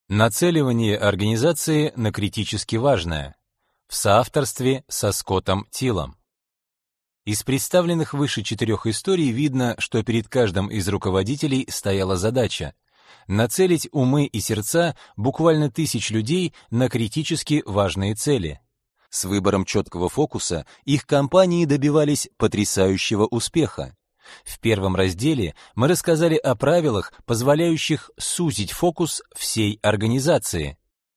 Нацеливание организации на критически важное. В соавторстве со Скоттом Тиллом. Из представленных выше 4 историй видно, что перед каждым из руководителей стояла задача нацелить умы и сердца буквально тысяч людей на критически важные цели. С выбором четкого фокуса их компании добивались потрясающего успеха. В первом разделе мы рассказали о правилах, позволяющих сузить фокус всей организации.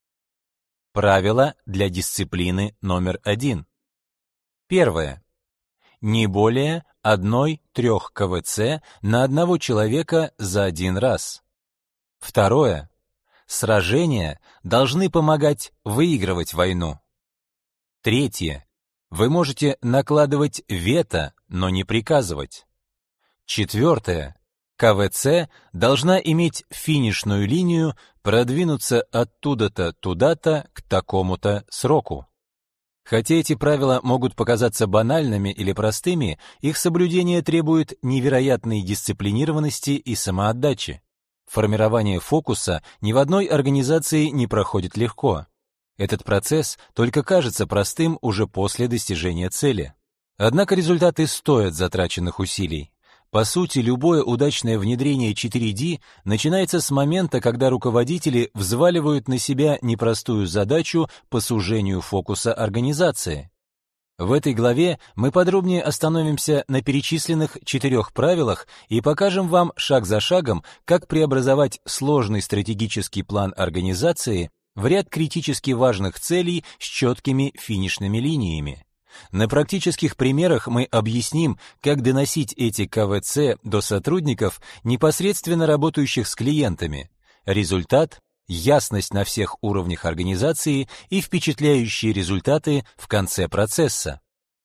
Правило для дисциплины номер 1. Первое. Не более 1/3 КВЦ на одного человека за один раз. Второе. Сражения должны помогать выигрывать войну. Третье. Вы можете накладывать вето, но не приказывать. Четвертое. КВЦ должна иметь финишную линию, продвинуться оттуда-то туда-то к такому-то сроку. Хотя эти правила могут показаться банальными или простыми, их соблюдение требует невероятной дисциплинированности и самоотдачи. Формирование фокуса ни в одной организации не проходит легко. Этот процесс только кажется простым уже после достижения цели. Однако результаты стоят затраченных усилий. По сути, любое удачное внедрение 4D начинается с момента, когда руководители взваливают на себя непростую задачу по сужению фокуса организации. В этой главе мы подробнее остановимся на перечисленных 4 правилах и покажем вам шаг за шагом, как преобразовать сложный стратегический план организации в ряд критически важных целей с четкими финишными линиями. На практических примерах мы объясним, как доносить эти КВЦ до сотрудников, непосредственно работающих с клиентами. Результат — ясность на всех уровнях организации и впечатляющие результаты в конце процесса.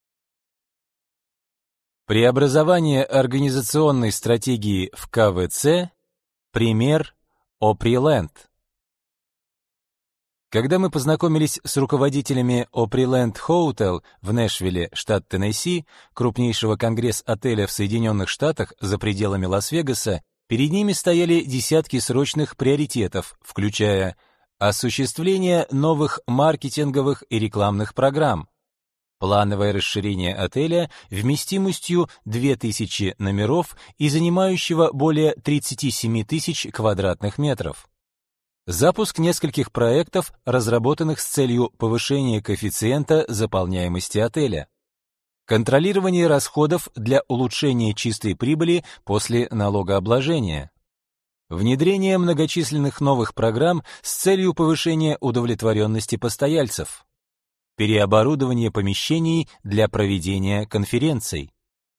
Преобразование организационной стратегии в КВЦ. Пример Opryland. Когда мы познакомились с руководителями Opryland Hotel в Нэшвилле, штат Теннесси, крупнейшего конгресс-отеля в Соединенных Штатах за пределами Лас-Вегаса, перед ними стояли десятки срочных приоритетов, включая осуществление новых маркетинговых и рекламных программ, плановое расширение отеля вместимостью 2000 номеров и занимающего более 37 тысяч квадратных метров, запуск нескольких проектов, разработанных с целью повышения коэффициента заполняемости отеля, контролирование расходов для улучшения чистой прибыли после налогообложения, внедрение многочисленных новых программ с целью повышения удовлетворенности постояльцев, переоборудование помещений для проведения конференций,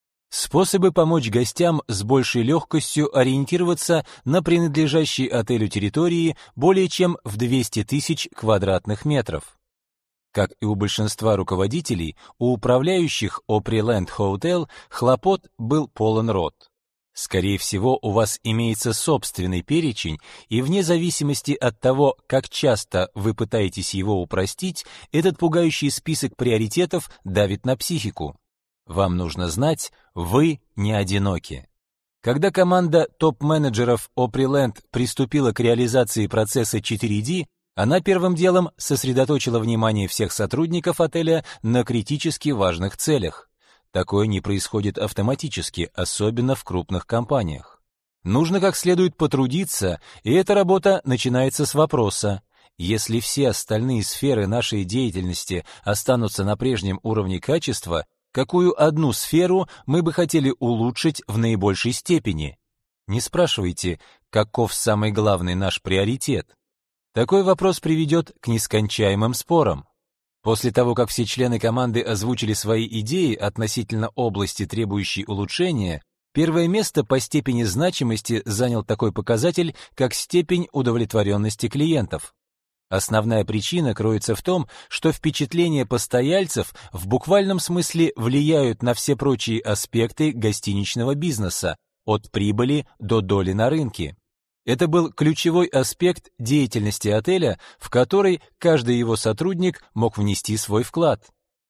способы помочь гостям с большей легкостью ориентироваться на принадлежащей отелю территории более чем в 200 тысяч квадратных метров. Как и у большинства руководителей, у управляющих Opryland Hotel хлопот был полон рот. Скорее всего, у вас имеется собственный перечень, и вне зависимости от того, как часто вы пытаетесь его упростить, этот пугающий список приоритетов давит на психику. Вам нужно знать, вы не одиноки. Когда команда топ-менеджеров Opryland приступила к реализации процесса 4D, она первым делом сосредоточила внимание всех сотрудников отеля на критически важных целях. Такое не происходит автоматически, особенно в крупных компаниях. Нужно как следует потрудиться, и эта работа начинается с вопроса: если все остальные сферы нашей деятельности останутся на прежнем уровне качества, какую одну сферу мы бы хотели улучшить в наибольшей степени? Не спрашивайте, каков самый главный наш приоритет. Такой вопрос приведет к нескончаемым спорам. После того, как все члены команды озвучили свои идеи относительно области, требующей улучшения, первое место по степени значимости занял такой показатель, как степень удовлетворенности клиентов. Основная причина кроется в том, что впечатления постояльцев в буквальном смысле влияют на все прочие аспекты гостиничного бизнеса, от прибыли до доли на рынке. Это был ключевой аспект деятельности отеля, в который каждый его сотрудник мог внести свой вклад.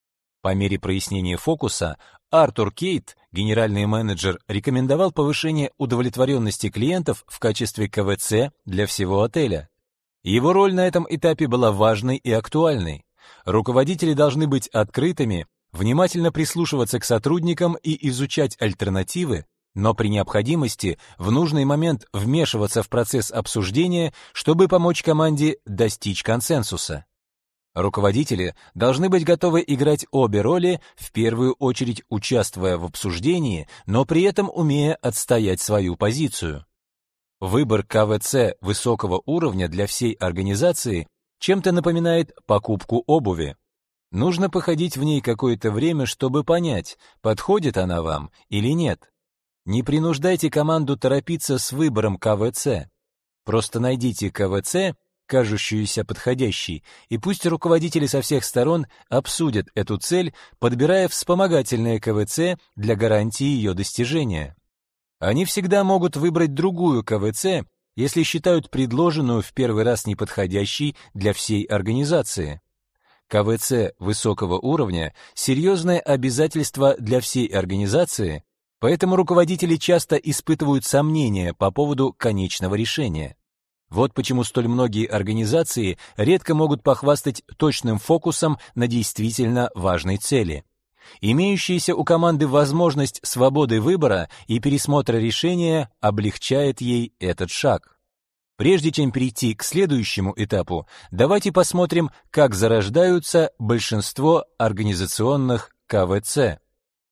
По мере прояснения фокуса, Артур Кейт, генеральный менеджер, рекомендовал повышение удовлетворенности клиентов в качестве КВЦ для всего отеля. Его роль на этом этапе была важной и актуальной. Руководители должны быть открытыми, внимательно прислушиваться к сотрудникам и изучать альтернативы, но при необходимости в нужный момент вмешиваться в процесс обсуждения, чтобы помочь команде достичь консенсуса. Руководители должны быть готовы играть обе роли, в первую очередь участвуя в обсуждении, но при этом умея отстоять свою позицию. Выбор КВЦ высокого уровня для всей организации чем-то напоминает покупку обуви. Нужно походить в ней какое-то время, чтобы понять, подходит она вам или нет. Не принуждайте команду торопиться с выбором КВЦ. Просто найдите КВЦ, кажущуюся подходящей, и пусть руководители со всех сторон обсудят эту цель, подбирая вспомогательные КВЦ для гарантии ее достижения. Они всегда могут выбрать другую КВЦ, если считают предложенную в первый раз неподходящей для всей организации. КВЦ высокого уровня — серьезное обязательство для всей организации, поэтому руководители часто испытывают сомнения по поводу конечного решения. Вот почему столь многие организации редко могут похвастать точным фокусом на действительно важной цели. Имеющаяся у команды возможность свободы выбора и пересмотра решения облегчает ей этот шаг. Прежде чем перейти к следующему этапу, давайте посмотрим, как зарождаются большинство организационных КВЦ.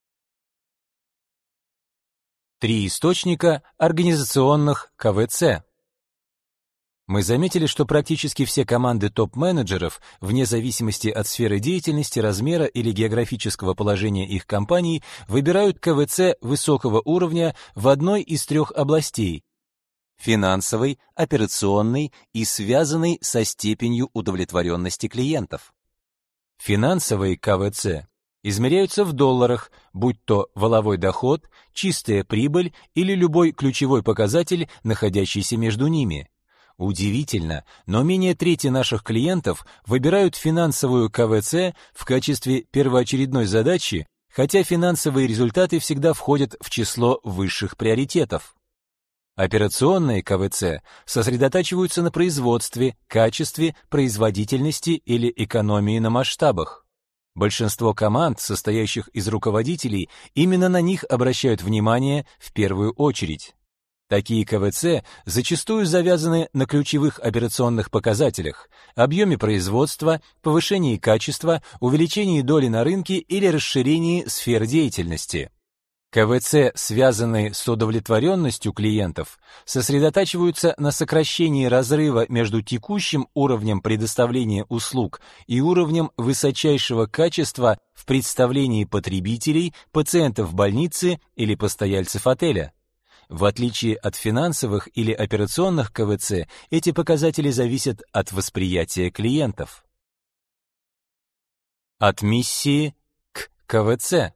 3 источника организационных КВЦ. Мы заметили, что практически все команды топ-менеджеров, вне зависимости от сферы деятельности, размера или географического положения их компаний, выбирают КВЦ высокого уровня в одной из 3 областей: финансовой, операционной и связанной со степенью удовлетворенности клиентов. Финансовые КВЦ измеряются в долларах, будь то валовой доход, чистая прибыль или любой ключевой показатель, находящийся между ними. Удивительно, но менее трети наших клиентов выбирают финансовую КВЦ в качестве первоочередной задачи, хотя финансовые результаты всегда входят в число высших приоритетов. Операционные КВЦ сосредотачиваются на производстве, качестве, производительности или экономии на масштабах. Большинство команд, состоящих из руководителей, именно на них обращают внимание в первую очередь. Такие КВЦ зачастую завязаны на ключевых операционных показателях: объеме производства, повышении качества, увеличении доли на рынке или расширении сфер деятельности. КВЦ, связанные с удовлетворенностью клиентов, сосредотачиваются на сокращении разрыва между текущим уровнем предоставления услуг и уровнем высочайшего качества в представлении потребителей, пациентов больницы или постояльцев отеля. В отличие от финансовых или операционных КВЦ, эти показатели зависят от восприятия клиентов. От миссии к КВЦ.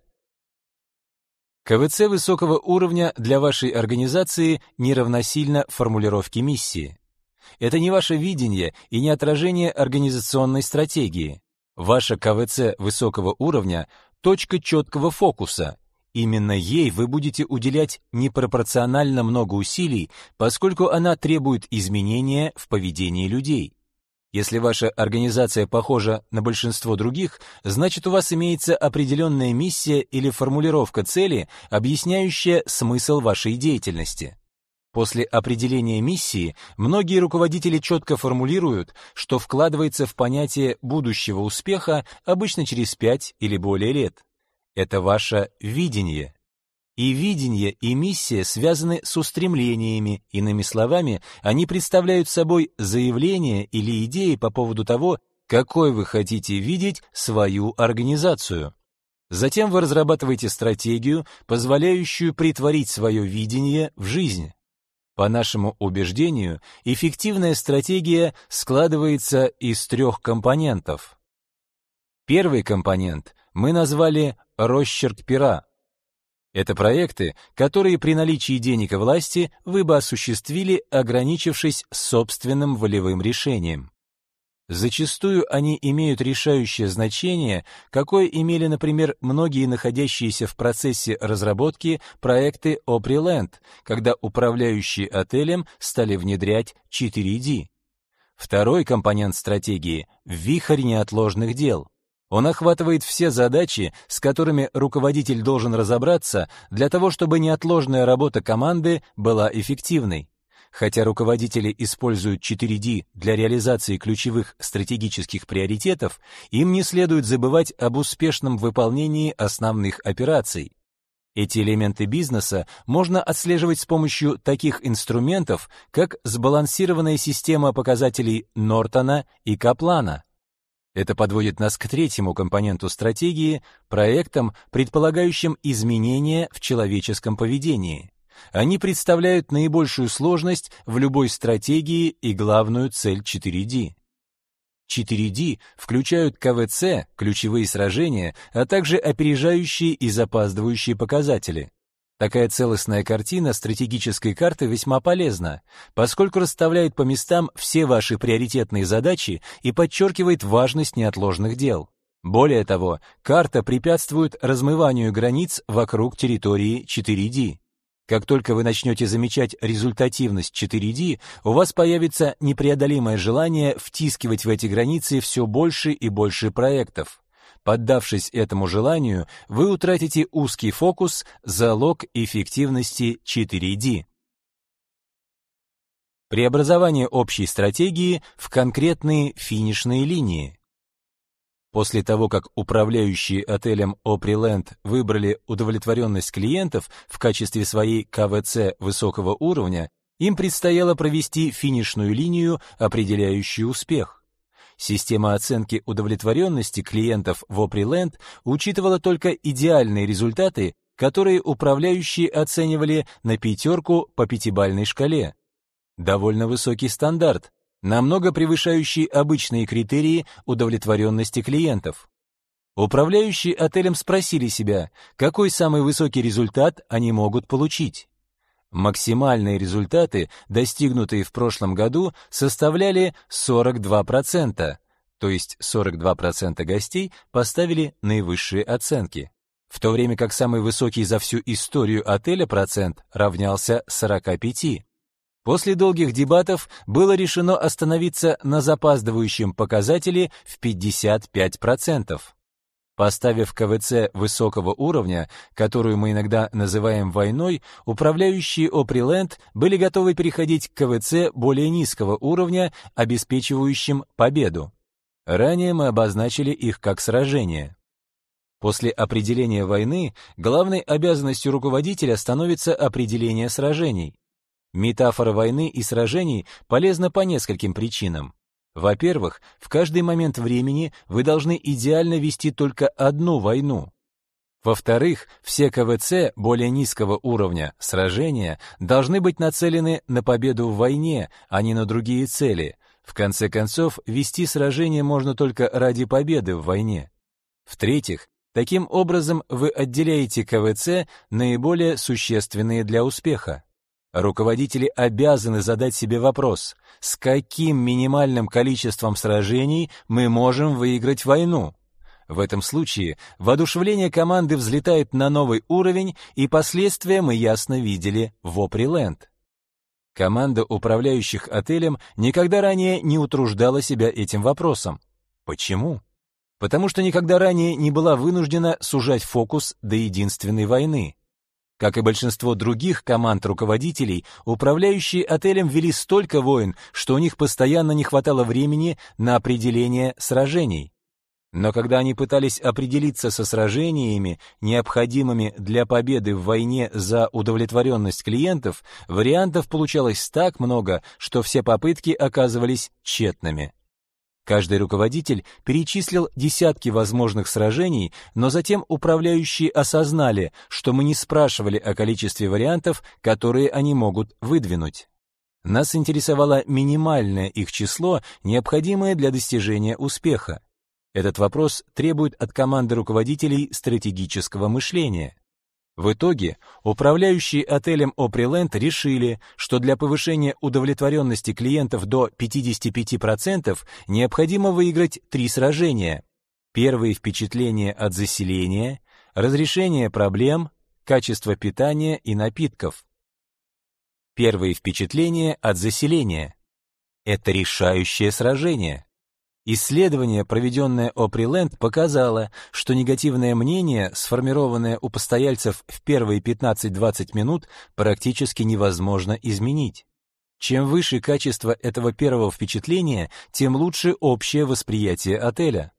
КВЦ высокого уровня для вашей организации не равносильно формулировке миссии. Это не ваше видение и не отражение организационной стратегии. Ваша КВЦ высокого уровня — точка четкого фокуса. Именно ей вы будете уделять непропорционально много усилий, поскольку она требует изменения в поведении людей. Если ваша организация похожа на большинство других, значит, у вас имеется определенная миссия или формулировка цели, объясняющая смысл вашей деятельности. После определения миссии многие руководители четко формулируют, что вкладывается в понятие будущего успеха обычно через 5 или более лет. Это ваше видение. И видение, и миссия связаны с устремлениями, иными словами, они представляют собой заявления или идеи по поводу того, какой вы хотите видеть свою организацию. Затем вы разрабатываете стратегию, позволяющую претворить свое видение в жизнь. По нашему убеждению, эффективная стратегия складывается из 3 компонентов. Первый компонент мы назвали «росчерк пера». Это проекты, которые при наличии денег и власти вы бы осуществили, ограничившись собственным волевым решением. Зачастую они имеют решающее значение, какое имели, например, многие находящиеся в процессе разработки проекты Opryland, когда управляющие отелем стали внедрять 4D. Второй компонент стратегии — вихрь неотложных дел. Он охватывает все задачи, с которыми руководитель должен разобраться для того, чтобы неотложная работа команды была эффективной. Хотя руководители используют 4D для реализации ключевых стратегических приоритетов, им не следует забывать об успешном выполнении основных операций. Эти элементы бизнеса можно отслеживать с помощью таких инструментов, как сбалансированная система показателей Нортона и Каплана. Это подводит нас к третьему компоненту стратегии — проектам, предполагающим изменения в человеческом поведении. Они представляют наибольшую сложность в любой стратегии и главную цель 4D. 4D включают КВЦ, ключевые сражения, а также опережающие и запаздывающие показатели. Такая целостная картина стратегической карты весьма полезна, поскольку расставляет по местам все ваши приоритетные задачи и подчеркивает важность неотложных дел. Более того, карта препятствует размыванию границ вокруг территории 4D. Как только вы начнете замечать результативность 4D, у вас появится непреодолимое желание втискивать в эти границы все больше и больше проектов. Поддавшись этому желанию, вы утратите узкий фокус, залог эффективности 4D. Преобразование общей стратегии в конкретные финишные линии. После того, как управляющие отелем Opryland выбрали удовлетворенность клиентов в качестве своей КВЦ высокого уровня, им предстояло провести финишную линию, определяющую успех. Система оценки удовлетворенности клиентов в Opryland учитывала только идеальные результаты, которые управляющие оценивали на 5 по 5-бальной шкале. Довольно высокий стандарт, намного превышающий обычные критерии удовлетворенности клиентов. Управляющие отелем спросили себя, какой самый высокий результат они могут получить. Максимальные результаты, достигнутые в прошлом году, составляли 42%, то есть 42% гостей поставили наивысшие оценки, в то время как самый высокий за всю историю отеля процент равнялся 45%. После долгих дебатов было решено остановиться на запаздывающем показателе в 55%. Поставив КВЦ высокого уровня, которую мы иногда называем войной, управляющие Opryland были готовы переходить к КВЦ более низкого уровня, обеспечивающим победу. Ранее мы обозначили их как сражения. После определения войны главной обязанностью руководителя становится определение сражений. Метафора войны и сражений полезна по нескольким причинам. Во-первых, в каждый момент времени вы должны идеально вести только одну войну. Во-вторых, все КВЦ более низкого уровня сражения должны быть нацелены на победу в войне, а не на другие цели. В конце концов, вести сражение можно только ради победы в войне. В-третьих, таким образом вы отделяете КВЦ, наиболее существенные для успеха. Руководители обязаны задать себе вопрос: с каким минимальным количеством сражений мы можем выиграть войну? В этом случае воодушевление команды взлетает на новый уровень, и последствия мы ясно видели в Opryland. Команда управляющих отелем никогда ранее не утруждала себя этим вопросом. Почему? Потому что никогда ранее не была вынуждена сужать фокус до единственной войны. Как и большинство других команд руководителей, управляющие отелем вели столько войн, что у них постоянно не хватало времени на определение сражений. Но когда они пытались определиться со сражениями, необходимыми для победы в войне за удовлетворенность клиентов, вариантов получалось так много, что все попытки оказывались тщетными. Каждый руководитель перечислил десятки возможных сражений, но затем управляющие осознали, что мы не спрашивали о количестве вариантов, которые они могут выдвинуть. Нас интересовало минимальное их число, необходимое для достижения успеха. Этот вопрос требует от команды руководителей стратегического мышления. В итоге управляющие отелем Opryland решили, что для повышения удовлетворенности клиентов до 55% необходимо выиграть 3 сражения. Первые впечатления от заселения, разрешение проблем, качество питания и напитков. Первые впечатления от заселения. Это решающее сражение. Исследование, проведенное Opryland, показало, что негативное мнение, сформированное у постояльцев в первые 15-20 минут, практически невозможно изменить. Чем выше качество этого первого впечатления, тем лучше общее восприятие отеля.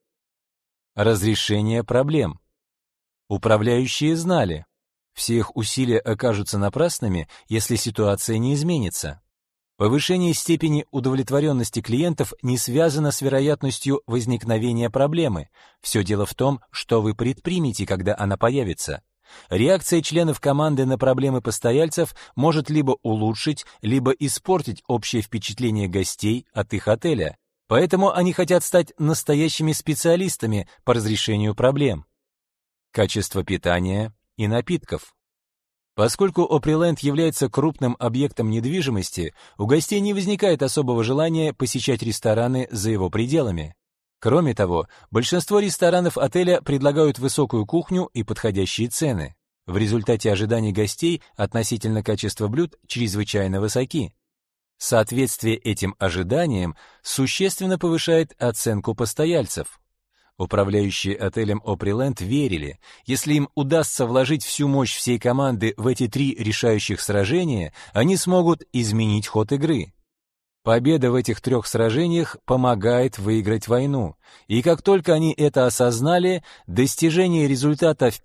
Разрешение проблем. Управляющие знали, все их усилия окажутся напрасными, если ситуация не изменится. Повышение степени удовлетворенности клиентов не связано с вероятностью возникновения проблемы. Все дело в том, что вы предпримете, когда она появится. Реакция членов команды на проблемы постояльцев может либо улучшить, либо испортить общее впечатление гостей от их отеля. Поэтому они хотят стать настоящими специалистами по разрешению проблем. Качество питания и напитков. Поскольку Opryland является крупным объектом недвижимости, у гостей не возникает особого желания посещать рестораны за его пределами. Кроме того, большинство ресторанов отеля предлагают высокую кухню и подходящие цены. В результате ожиданий гостей относительно качества блюд чрезвычайно высоки. Соответствие этим ожиданиям существенно повышает оценку постояльцев. Управляющие отелем Opryland верили, если им удастся вложить всю мощь всей команды в эти 3 решающих сражения, они смогут изменить ход игры. Победа в этих 3 сражениях помогает выиграть войну, и как только они это осознали, достижение результата в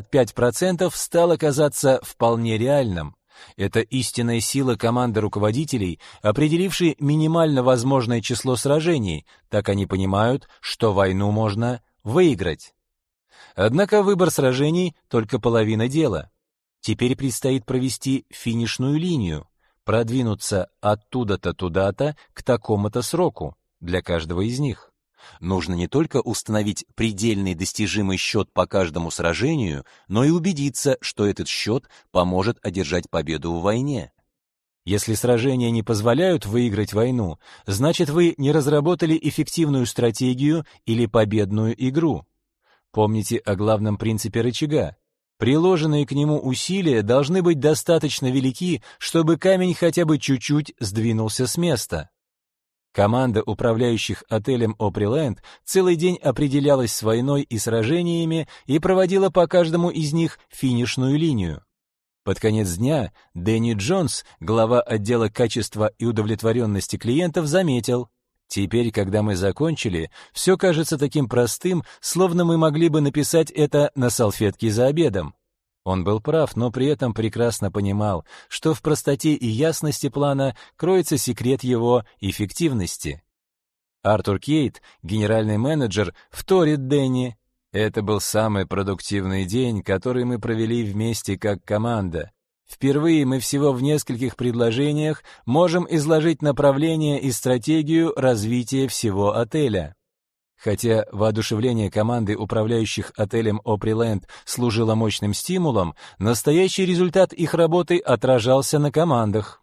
55% стало казаться вполне реальным. Это истинная сила команды руководителей, определившей минимально возможное число сражений, так они понимают, что войну можно выиграть. Однако выбор сражений — только половина дела. Теперь предстоит провести финишную линию, продвинуться оттуда-то туда-то к такому-то сроку для каждого из них. Нужно не только установить предельный достижимый счет по каждому сражению, но и убедиться, что этот счет поможет одержать победу в войне. Если сражения не позволяют выиграть войну, значит вы не разработали эффективную стратегию или победную игру. Помните о главном принципе рычага. Приложенные к нему усилия должны быть достаточно велики, чтобы камень хотя бы чуть-чуть сдвинулся с места. Команда управляющих отелем Opryland целый день определялась с войной и сражениями и проводила по каждому из них финишную линию. Под конец дня Дэнни Джонс, глава отдела качества и удовлетворенности клиентов, заметил: «Теперь, когда мы закончили, все кажется таким простым, словно мы могли бы написать это на салфетке за обедом». Он был прав, но при этом прекрасно понимал, что в простоте и ясности плана кроется секрет его эффективности. Артур Кейт, генеральный менеджер, вторит Дэнни: «Это был самый продуктивный день, который мы провели вместе как команда. Впервые мы всего в нескольких предложениях можем изложить направление и стратегию развития всего отеля». Хотя воодушевление команды управляющих отелем Opryland служило мощным стимулом, настоящий результат их работы отражался на командах.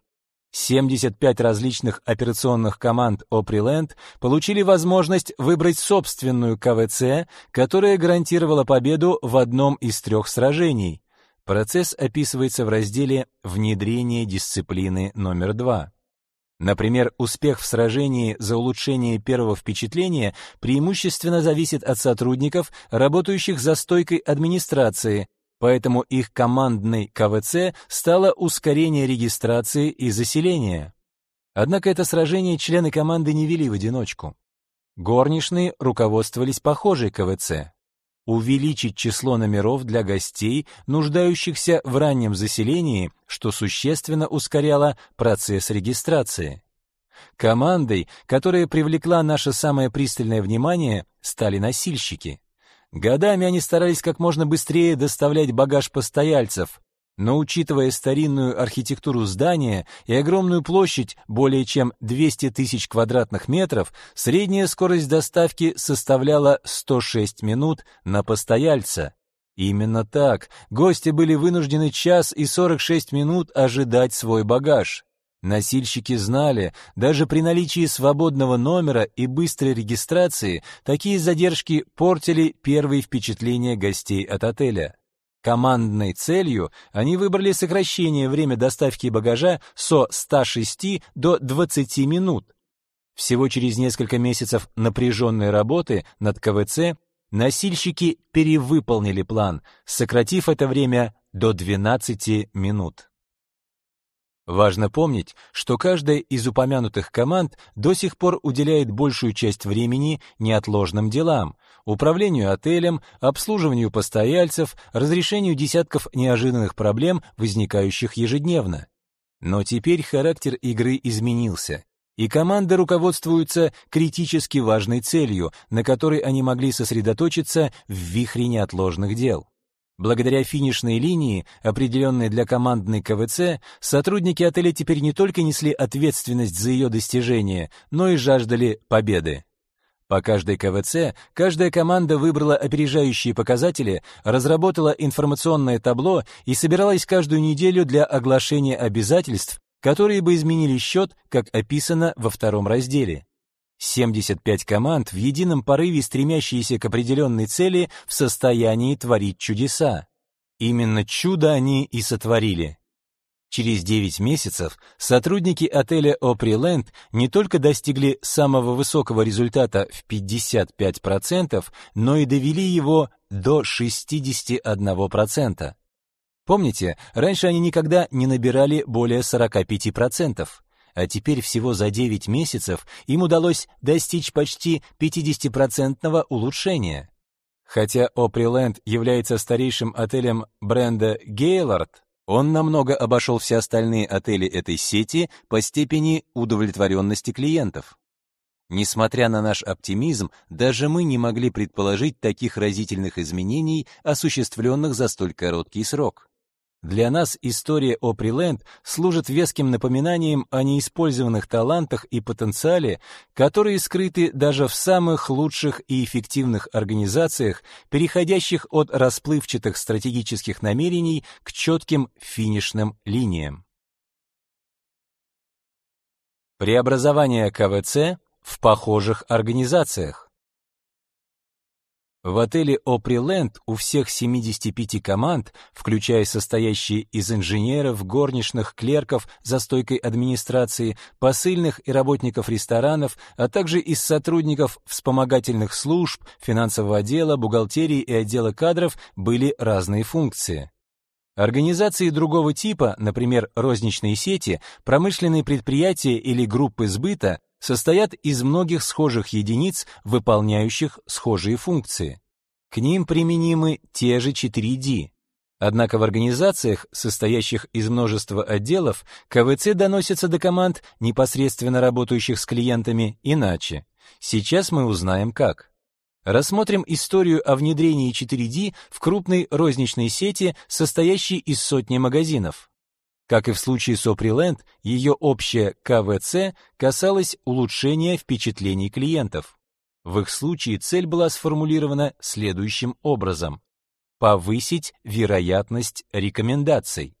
75 различных операционных команд Opryland получили возможность выбрать собственную КВЦ, которая гарантировала победу в одном из 3 сражений. Процесс описывается в разделе «Внедрение дисциплины номер 2». Например, успех в сражении за улучшение первого впечатления преимущественно зависит от сотрудников, работающих за стойкой администрации, поэтому их командной КВЦ стало ускорение регистрации и заселения. Однако это сражение члены команды не вели в одиночку. Горничные руководствовались похожей КВЦ. Увеличить число номеров для гостей, нуждающихся в раннем заселении, что существенно ускоряло процесс регистрации. Командой, которая привлекла наше самое пристальное внимание, стали носильщики. Годами они старались как можно быстрее доставлять багаж постояльцев, но учитывая старинную архитектуру здания и огромную площадь более чем 200 тысяч квадратных метров, средняя скорость доставки составляла 106 минут на постояльца. Именно так гости были вынуждены 1 час и 46 минут ожидать свой багаж. Носильщики знали, даже при наличии свободного номера и быстрой регистрации, такие задержки портили первые впечатления гостей от отеля. Командной целью они выбрали сокращение время доставки багажа со 106 до 20 минут. Всего через несколько месяцев напряженной работы над КВЦ носильщики перевыполнили план, сократив это время до 12 минут. Важно помнить, что каждая из упомянутых команд до сих пор уделяет большую часть времени неотложным делам: управлению отелем, обслуживанию постояльцев, разрешению десятков неожиданных проблем, возникающих ежедневно. Но теперь характер игры изменился, и команды руководствуются критически важной целью, на которой они могли сосредоточиться в вихре неотложных дел. Благодаря финишной линии, определенной для командной КВЦ, сотрудники отеля теперь не только несли ответственность за ее достижение, но и жаждали победы. По каждой КВЦ каждая команда выбрала опережающие показатели, разработала информационное табло и собиралась каждую неделю для оглашения обязательств, которые бы изменили счет, как описано во втором разделе. 75 команд в едином порыве, стремящиеся к определенной цели, в состоянии творить чудеса. Именно чудо они и сотворили. Через 9 месяцев сотрудники отеля Opryland не только достигли самого высокого результата в 55%, но и довели его до 61%. Помните, раньше они никогда не набирали более 45%. А теперь всего за 9 месяцев им удалось достичь почти 50% улучшения. Хотя Opryland является старейшим отелем бренда Gaylord, он намного обошел все остальные отели этой сети по степени удовлетворенности клиентов. Несмотря на наш оптимизм, даже мы не могли предположить таких разительных изменений, осуществленных за столь короткий срок. Для нас история Opryland служит веским напоминанием о неиспользованных талантах и потенциале, которые скрыты даже в самых лучших и эффективных организациях, переходящих от расплывчатых стратегических намерений к четким финишным линиям. Преобразование КВЦ в похожих организациях. В отеле Opryland у всех 75 команд, включая состоящие из инженеров, горничных, клерков за стойкой администрации, посыльных и работников ресторанов, а также из сотрудников вспомогательных служб, финансового отдела, бухгалтерии и отдела кадров, были разные функции. Организации другого типа, например, розничные сети, промышленные предприятия или группы сбыта, состоят из многих схожих единиц, выполняющих схожие функции. К ним применимы те же 4D. Однако в организациях, состоящих из множества отделов, КВЦ доносится до команд, непосредственно работающих с клиентами, иначе. Сейчас мы узнаем как. Рассмотрим историю о внедрении 4D в крупной розничной сети, состоящей из сотни магазинов. Как и в случае с Opryland, ее общая КВЦ касалась улучшения впечатлений клиентов. В их случае цель была сформулирована следующим образом: повысить вероятность рекомендаций.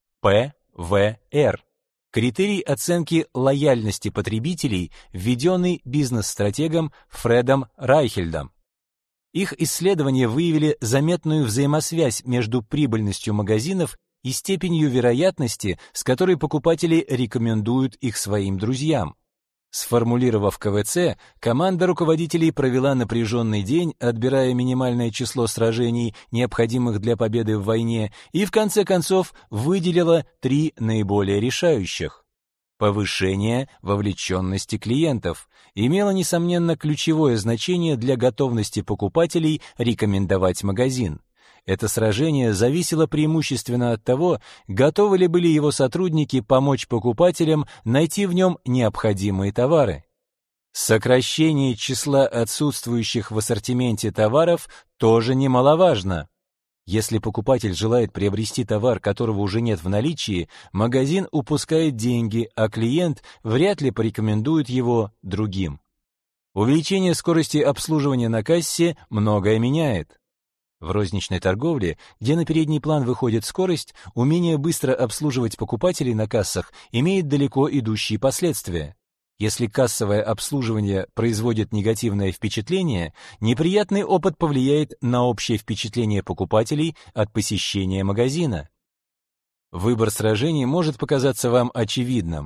ПВР. Критерий оценки лояльности потребителей, введенный бизнес-стратегом Фредом Райхельдом. Их исследования выявили заметную взаимосвязь между прибыльностью магазинов и степенью вероятности, с которой покупатели рекомендуют их своим друзьям. Сформулировав КВЦ, команда руководителей провела напряженный день, отбирая минимальное число сражений, необходимых для победы в войне, и в конце концов выделила 3 наиболее решающих. Повышение вовлеченности клиентов имело, несомненно, ключевое значение для готовности покупателей рекомендовать магазин. Это сражение зависело преимущественно от того, готовы ли были его сотрудники помочь покупателям найти в нем необходимые товары. Сокращение числа отсутствующих в ассортименте товаров тоже немаловажно. Если покупатель желает приобрести товар, которого уже нет в наличии, магазин упускает деньги, а клиент вряд ли порекомендует его другим. Увеличение скорости обслуживания на кассе многое меняет. В розничной торговле, где на передний план выходит скорость, умение быстро обслуживать покупателей на кассах имеет далеко идущие последствия. Если кассовое обслуживание производит негативное впечатление, неприятный опыт повлияет на общее впечатление покупателей от посещения магазина. Выбор сражений может показаться вам очевидным,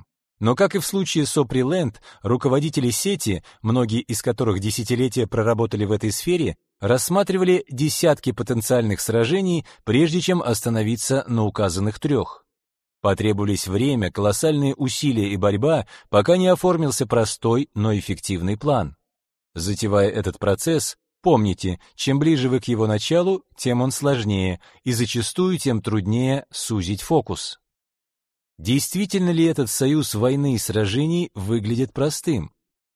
Но, как и в случае с Opryland, руководители сети, многие из которых десятилетия проработали в этой сфере, рассматривали десятки потенциальных сражений, прежде чем остановиться на указанных 3. Потребовались время, колоссальные усилия и борьба, пока не оформился простой, но эффективный план. Затевая этот процесс, помните, чем ближе вы к его началу, тем он сложнее, и зачастую тем труднее сузить фокус. Действительно ли этот союз войны и сражений выглядит простым?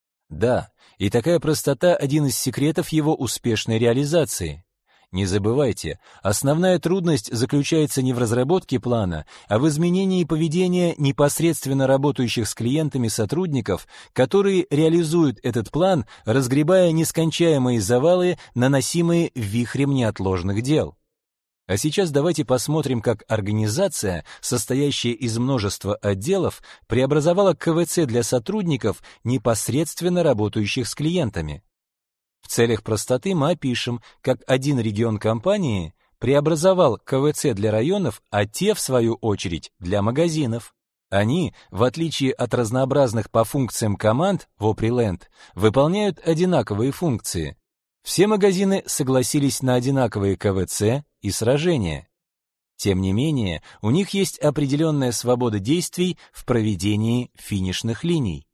Да, и такая простота – один из секретов его успешной реализации. Не забывайте, основная трудность заключается не в разработке плана, а в изменении поведения непосредственно работающих с клиентами сотрудников, которые реализуют этот план, разгребая нескончаемые завалы, наносимые вихрем неотложных дел. А сейчас давайте посмотрим, как организация, состоящая из множества отделов, преобразовала КВЦ для сотрудников, непосредственно работающих с клиентами. В целях простоты мы опишем, как один регион компании преобразовал КВЦ для районов, а те, в свою очередь, для магазинов. Они, в отличие от разнообразных по функциям команд в Opryland, выполняют одинаковые функции. Все магазины согласились на одинаковые КВЦ и сражения. Тем не менее, у них есть определенная свобода действий в проведении финишных линий.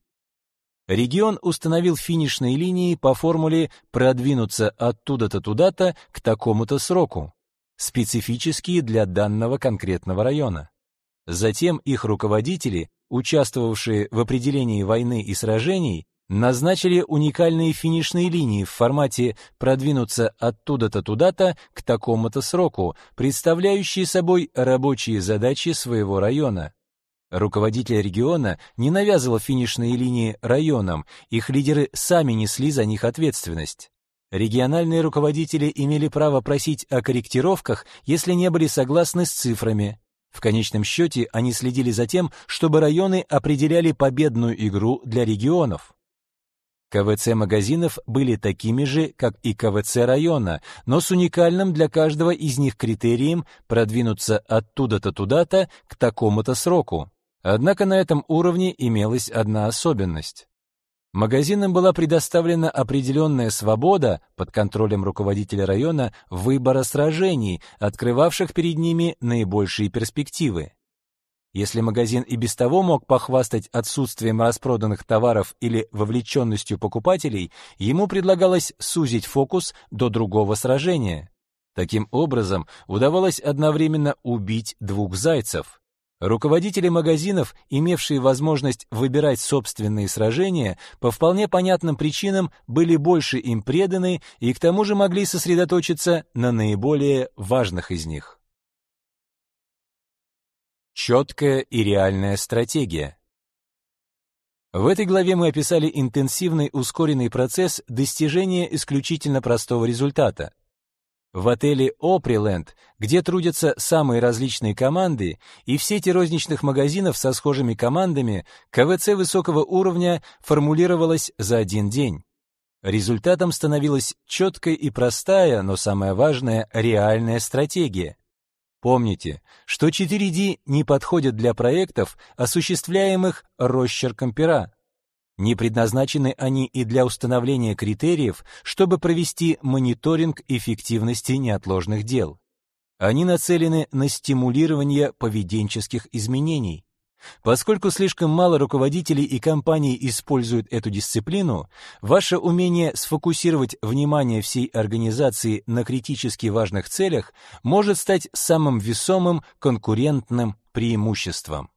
Регион установил финишные линии по формуле «продвинуться оттуда-то туда-то к такому-то сроку», специфические для данного конкретного района. Затем их руководители, участвовавшие в определении войны и сражений, назначили уникальные финишные линии в формате «продвинуться оттуда-то туда-то к такому-то сроку», представляющие собой рабочие задачи своего района. Руководитель региона не навязывал финишные линии районам, их лидеры сами несли за них ответственность. Региональные руководители имели право просить о корректировках, если не были согласны с цифрами. В конечном счете они следили за тем, чтобы районы определяли победную игру для регионов. КВЦ магазинов были такими же, как и КВЦ района, но с уникальным для каждого из них критерием продвинуться оттуда-то туда-то к такому-то сроку. Однако на этом уровне имелась одна особенность. Магазинам была предоставлена определенная свобода под контролем руководителя района выбора сражений, открывавших перед ними наибольшие перспективы. Если магазин и без того мог похвастать отсутствием распроданных товаров или вовлеченностью покупателей, ему предлагалось сузить фокус до другого сражения. Таким образом, удавалось одновременно убить 2 зайцев. Руководители магазинов, имевшие возможность выбирать собственные сражения, по вполне понятным причинам были больше им преданы и к тому же могли сосредоточиться на наиболее важных из них. Четкая и реальная стратегия. В этой главе мы описали интенсивный ускоренный процесс достижения исключительно простого результата. В отеле Opryland, где трудятся самые различные команды, и в сети розничных магазинов со схожими командами, КВЦ высокого уровня формулировалась за 1 день. Результатом становилась четкая и простая, но самое важное, реальная стратегия. Помните, что 4D не подходят для проектов, осуществляемых росчерком пера. Не предназначены они и для установления критериев, чтобы провести мониторинг эффективности неотложных дел. Они нацелены на стимулирование поведенческих изменений. Поскольку слишком мало руководителей и компаний используют эту дисциплину, ваше умение сфокусировать внимание всей организации на критически важных целях может стать самым весомым конкурентным преимуществом.